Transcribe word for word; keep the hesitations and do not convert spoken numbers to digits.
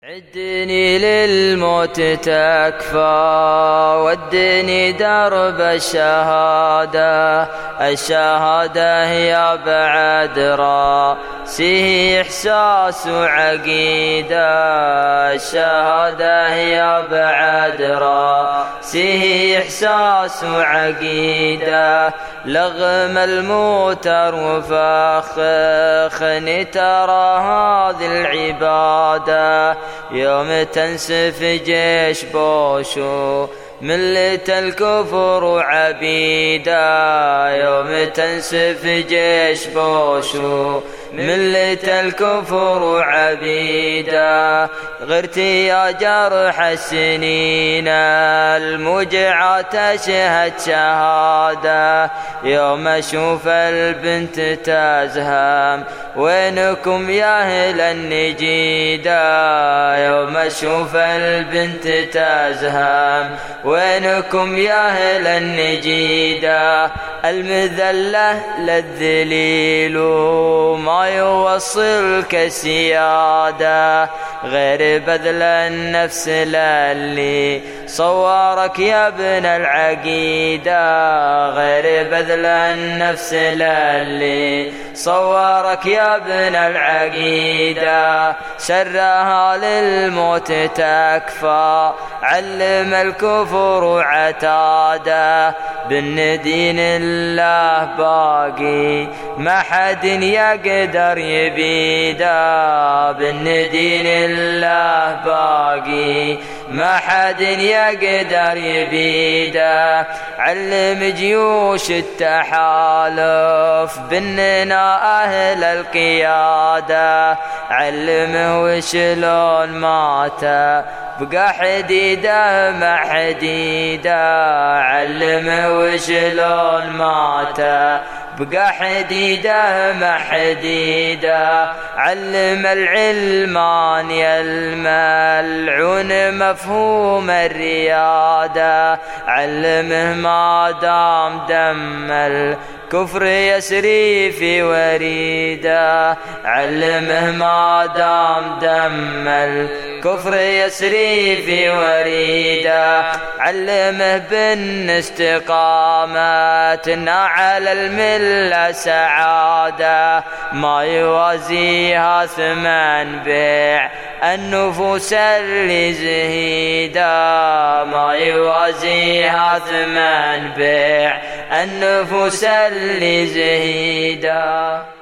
عدني للموت تكفى ودني درب الشهادة. الشهادة هي بعد راسه إحساس وعقيدة. الشهادة هي بعد راسه إحساس وعقيدة. لغم الموتر وفخخني ترى هذه العبادة. يوم تنسف جيش بوشو ملة الكفر وعبيدة. يوم تنسف جيش بوشو ملة الكفر وعبيدة. غرتي يا جرح السنين الموجعة تشهد شهادة. يوم اشوف البنت تزهم وينكم يا اهل النجيدة. يوم اشوف البنت تزهم وينكم يا اهل النجيدة. المذلة للذليل ما يوصلك سيادة غير بذل النفس للي صورك يا ابن العقيدة. غير بذل النفس للي صورك يا ابن العقيدة. سرها للموت تكفى علم الكفر وعتاده. بالندين الله باقي ما حد يقدر يبيده. بالندين الله باقي ما حد يقدر يبيده. علم جيوش التحالف بأننا أهل القيادة. علمه وشلون مات بقى حديده مع حديده. علمه وشلون مات بقى حديده مع حديده. علم العلمان الملعون مفهوم الريادة. علمه ما دام دم الكفر يسري في وريده. علمه ما دام دم الكفر يسري في وريده. علمه بأن استقامتنا على الملة سعادة ما يوازيها ثمن بيع النفوس اللي زهيدة. ما يوازيها ثمن بيع النفوس اللي زهيدة.